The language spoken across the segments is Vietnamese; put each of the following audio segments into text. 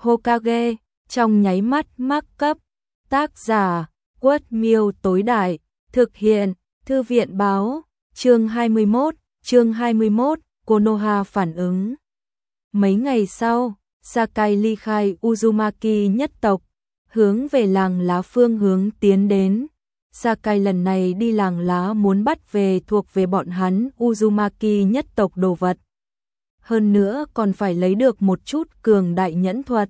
Hokage, trong nháy mắt mắc cấp. Tác giả, Quất Miêu tối đại, thực hiện, Thư viện báo, chương 21, Konoha phản ứng. Mấy ngày sau, Sakai ly khai Uzumaki nhất tộc, hướng về làng lá phương hướng tiến đến. Sakai lần này đi làng lá muốn bắt về thuộc về bọn hắn Uzumaki nhất tộc đồ vật. Hơn nữa còn phải lấy được một chút cường đại nhẫn thuật.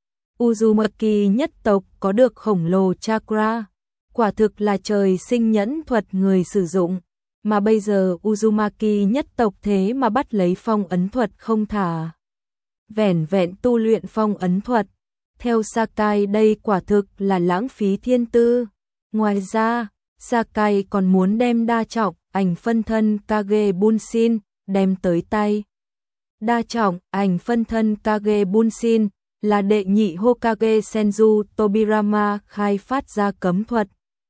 Uzumaki nhất tộc có được khổng lồ chakra, quả thực là trời sinh nhẫn thuật người sử dụng, mà bây giờ Uzumaki nhất tộc thế mà bắt lấy phong ấn thuật không thả. Vẻn vẹn tu luyện phong ấn thuật, theo Sakai đây quả thực là lãng phí thiên tư. Ngoài ra, Sakai còn muốn đem đa trọng ảnh phân thân Kage Bunshin đem tới tay. Đa trọng ảnh phân thân Kage Bunshin là đệ nhị Hokage Senju Tobirama khai phát ra cấm thuật.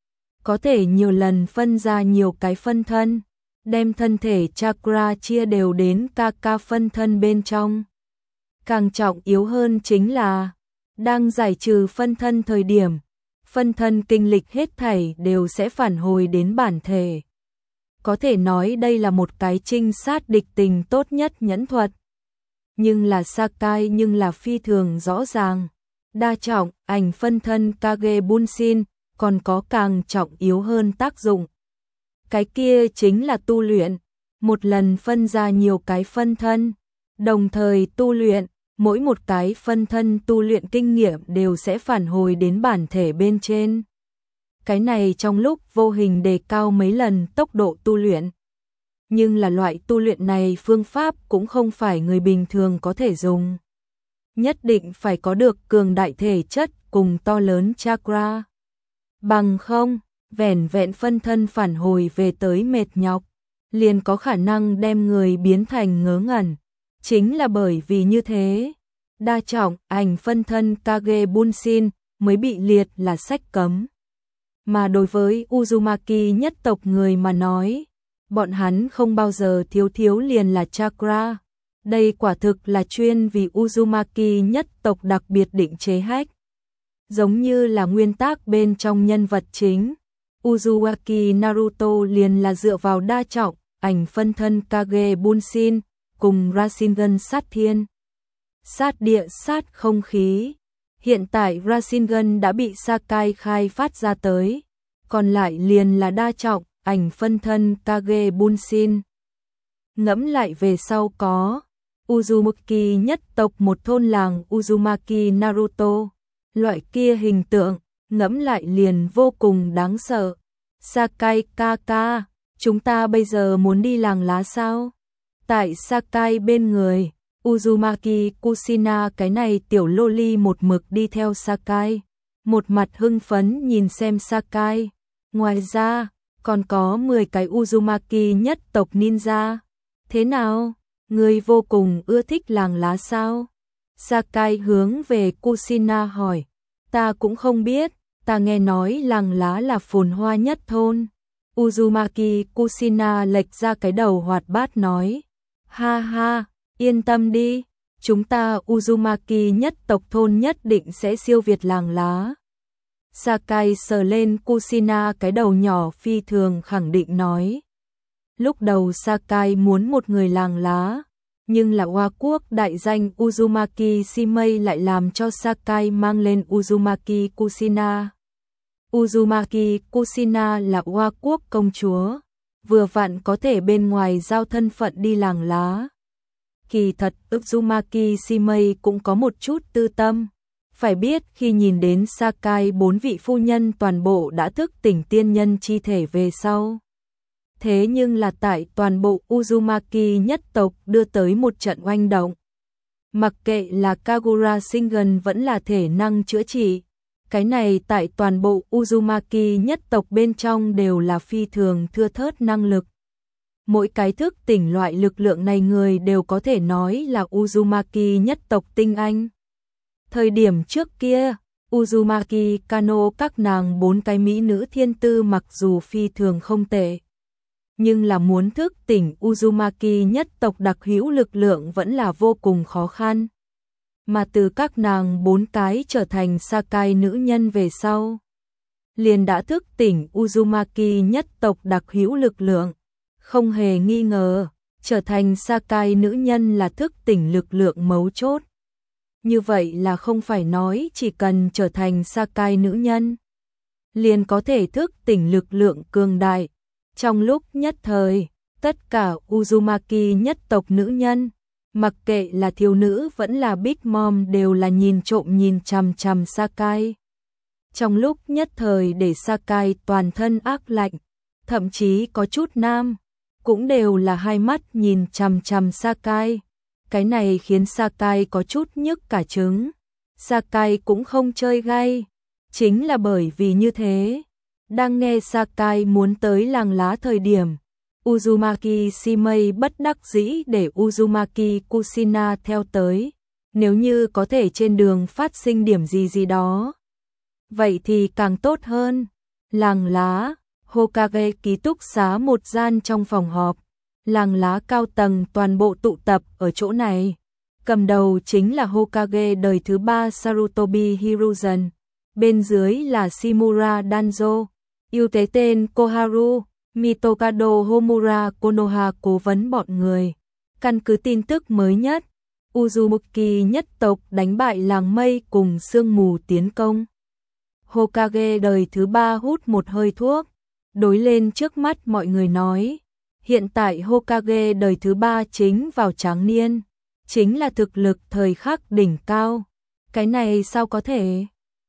Có thể nhiều lần phân ra nhiều cái phân thân, đem thân thể chakra chia đều đến Kaka phân thân bên trong. Càng trọng yếu hơn chính là, đang giải trừ phân thân thời điểm, phân thân kinh lịch hết thảy đều sẽ phản hồi đến bản thể. Có thể nói đây là một cái trinh sát địch tình tốt nhất nhẫn thuật. Nhưng là Sakai nhưng là phi thường rõ ràng. Đa trọng, ảnh phân thân Kage Bunshin còn có càng trọng yếu hơn tác dụng. Cái kia chính là tu luyện. Một lần phân ra nhiều cái phân thân, đồng thời tu luyện, mỗi một cái phân thân tu luyện kinh nghiệm đều sẽ phản hồi đến bản thể bên trên. Cái này trong lúc vô hình đề cao mấy lần tốc độ tu luyện. Nhưng là loại tu luyện này phương pháp cũng không phải người bình thường có thể dùng. Nhất định phải có được cường đại thể chất cùng to lớn chakra. Bằng không, vẻn vẹn phân thân phản hồi về tới mệt nhọc, liền có khả năng đem người biến thành ngớ ngẩn. Chính là bởi vì như thế, đa trọng ảnh phân thân Kage Bunshin mới bị liệt là sách cấm. Mà đối với Uzumaki nhất tộc người mà nói, bọn hắn không bao giờ thiếu liền là chakra. Đây quả thực là chuyên vì Uzumaki nhất tộc đặc biệt định chế hack. Giống như là nguyên tắc bên trong nhân vật chính, Uzumaki Naruto liền là dựa vào đa trọng ảnh phân thân Kage Bunshin cùng Rasengan sát thiên, sát địa, sát không khí. Hiện tại Rasengan đã bị Sakai khai phát ra tới, còn lại liền là đa trọng ảnh phân thân Kage Bunshin. Ngẫm lại về sau có Uzumaki nhất tộc một thôn làng Uzumaki Naruto, loại kia hình tượng, ngẫm lại liền vô cùng đáng sợ. Sakai kaka, chúng ta bây giờ muốn đi làng lá sao? Tại Sakai bên người, Uzumaki Kushina cái này tiểu loli một mực đi theo Sakai, một mặt hưng phấn nhìn xem Sakai. Ngoài ra, còn có 10 cái Uzumaki nhất tộc ninja. Thế nào? Ngươi vô cùng ưa thích làng lá sao? Sakai hướng về Kushina hỏi. Ta cũng không biết, ta nghe nói làng lá là phồn hoa nhất thôn. Uzumaki Kushina lệch ra cái đầu hoạt bát nói. Ha ha, yên tâm đi, chúng ta Uzumaki nhất tộc thôn nhất định sẽ siêu việt làng lá. Sakai sờ lên Kushina cái đầu nhỏ phi thường khẳng định nói. Lúc đầu Sakai muốn một người làng lá, nhưng là Hoa Quốc đại danh Uzumaki Shimei lại làm cho Sakai mang lên Uzumaki Kushina. Uzumaki Kushina là Hoa Quốc công chúa, vừa vặn có thể bên ngoài giao thân phận đi làng lá. Kỳ thật Uzumaki Shimei cũng có một chút tư tâm. Phải biết khi nhìn đến Sakai 4 vị phu nhân toàn bộ đã thức tỉnh tiên nhân chi thể về sau. Thế nhưng là tại toàn bộ Uzumaki nhất tộc đưa tới một trận oanh động. Mặc kệ là Kagura Shingen vẫn là thể năng chữa trị, cái này tại toàn bộ Uzumaki nhất tộc bên trong đều là phi thường thưa thớt năng lực. Mỗi cái thức tỉnh loại lực lượng này người đều có thể nói là Uzumaki nhất tộc tinh anh. Thời điểm trước kia, Uzumaki Kano các nàng 4 cái mỹ nữ thiên tư mặc dù phi thường không tệ, nhưng là muốn thức tỉnh Uzumaki nhất tộc đặc hữu lực lượng vẫn là vô cùng khó khăn. mà từ các nàng 4 cái trở thành Sakai nữ nhân về sau, liền đã thức tỉnh Uzumaki nhất tộc đặc hữu lực lượng. Không hề nghi ngờ, trở thành Sakai nữ nhân là thức tỉnh lực lượng mấu chốt. Như vậy là không phải nói chỉ cần trở thành Sakai nữ nhân, liền có thể thức tỉnh lực lượng cường đại. Trong lúc nhất thời, tất cả Uzumaki nhất tộc nữ nhân, mặc kệ là thiếu nữ vẫn là Big Mom đều là nhìn trộm nhìn chằm chằm Sakai. Trong lúc nhất thời để Sakai toàn thân ác lạnh, thậm chí có chút nam, cũng đều là hai mắt nhìn chằm chằm Sakai. Cái này khiến Sakai có chút nhức cả trứng. Sakai cũng không chơi gay, chính là bởi vì như thế. Đang nghe Sakai muốn tới làng lá thời điểm, Uzumaki Shimei bất đắc dĩ để Uzumaki Kushina theo tới. Nếu như có thể trên đường phát sinh điểm gì đó, vậy thì càng tốt hơn. Làng lá, Hokage ký túc xá một gian trong phòng họp. Làng lá cao tầng toàn bộ tụ tập ở chỗ này. Cầm đầu chính là Hokage đời thứ 3 Sarutobi Hiruzen. Bên dưới là Shimura Danzo, ưu tế tên Koharu, Mitokado Homura Konoha cố vấn bọn người. Căn cứ tin tức mới nhất, Uzumaki nhất tộc đánh bại làng mây cùng sương mù tiến công. Hokage đời thứ 3 hút một hơi thuốc, đối lên trước mắt mọi người nói. Hiện tại Hokage đời thứ 3 chính vào tráng niên, chính là thực lực thời khắc đỉnh cao. Cái này sao có thể?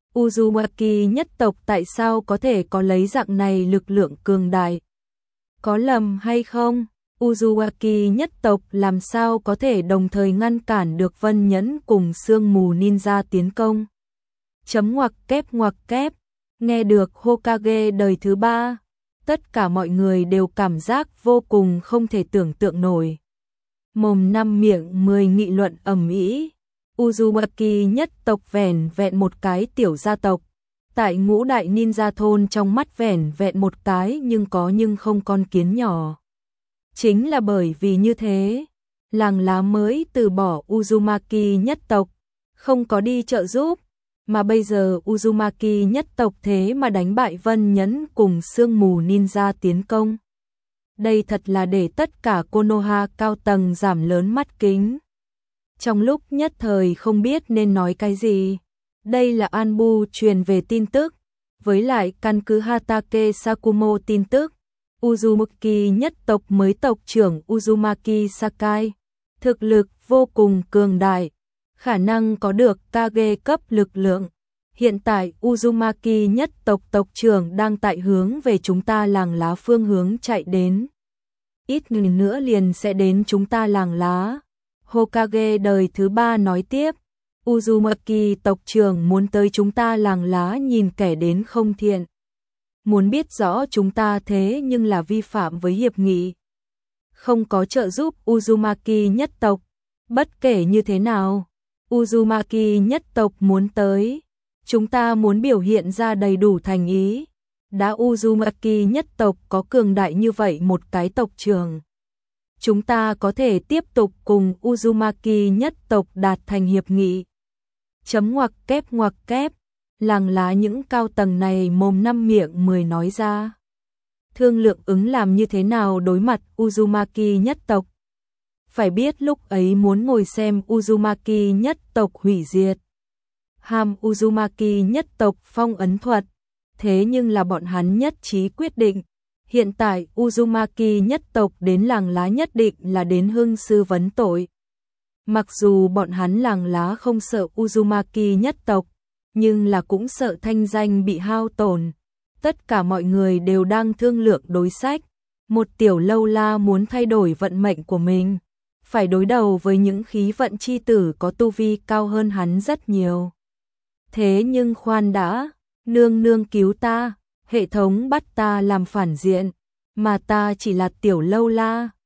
Uzumaki nhất tộc tại sao có thể có lấy dạng này lực lượng cường đại? Có lầm hay không? Uzumaki nhất tộc làm sao có thể đồng thời ngăn cản được Vân Nhẫn cùng sương mù ninja tiến công? Chấm ngoặc kép, nghe được Hokage đời thứ 3. Tất cả mọi người đều cảm giác vô cùng không thể tưởng tượng nổi. Mồm năm miệng 10 nghị luận ầm ĩ. Uzumaki nhất tộc vẻn vẹn một cái tiểu gia tộc. Tại ngũ đại ninja thôn trong mắt vẻn vẹn một cái nhưng không con kiến nhỏ. Chính là bởi vì như thế, làng lá mới từ bỏ Uzumaki nhất tộc, không có đi trợ giúp. Mà bây giờ Uzumaki nhất tộc thế mà đánh bại Vân Nhẫn cùng sương mù ninja tiến công. Đây thật là để tất cả Konoha cao tầng giảm lớn mắt kính. Trong lúc nhất thời không biết nên nói cái gì. Đây là Anbu truyền về tin tức. Với lại căn cứ Hatake Sakumo tin tức, Uzumaki nhất tộc mới tộc trưởng Uzumaki Sakai. Thực lực vô cùng cường đại, khả năng có được Kage cấp lực lượng. Hiện tại Uzumaki nhất tộc tộc trưởng đang tại hướng về chúng ta làng lá phương hướng chạy đến. Ít ngày nữa liền sẽ đến chúng ta làng lá. Hokage đời thứ 3 nói tiếp, Uzumaki tộc trưởng muốn tới chúng ta làng lá nhìn kẻ đến không thiện. Muốn biết rõ chúng ta thế nhưng là vi phạm với hiệp nghị. Không có trợ giúp Uzumaki nhất tộc. Bất kể như thế nào, Uzumaki nhất tộc muốn tới. Chúng ta muốn biểu hiện ra đầy đủ thành ý. Đã Uzumaki nhất tộc có cường đại như vậy một cái tộc trưởng, chúng ta có thể tiếp tục cùng Uzumaki nhất tộc đạt thành hiệp nghị. Chấm ngoặc kép, làng lá những cao tầng này mồm năm miệng 10 nói ra. Thương lượng ứng làm như thế nào đối mặt Uzumaki nhất tộc. Phải biết lúc ấy muốn ngồi xem Uzumaki nhất tộc hủy diệt. Ham Uzumaki nhất tộc phong ấn thuật. Thế nhưng là bọn hắn nhất trí quyết định. Hiện tại Uzumaki nhất tộc đến làng lá nhất định là đến hưng sư vấn tội. Mặc dù bọn hắn làng lá không sợ Uzumaki nhất tộc, nhưng là cũng sợ thanh danh bị hao tổn. Tất cả mọi người đều đang thương lượng đối sách. Một tiểu lâu la muốn thay đổi vận mệnh của mình, phải đối đầu với những khí vận chi tử có tu vi cao hơn hắn rất nhiều. Thế nhưng khoan đã, nương nương cứu ta, hệ thống bắt ta làm phản diện, mà ta chỉ là tiểu lâu la.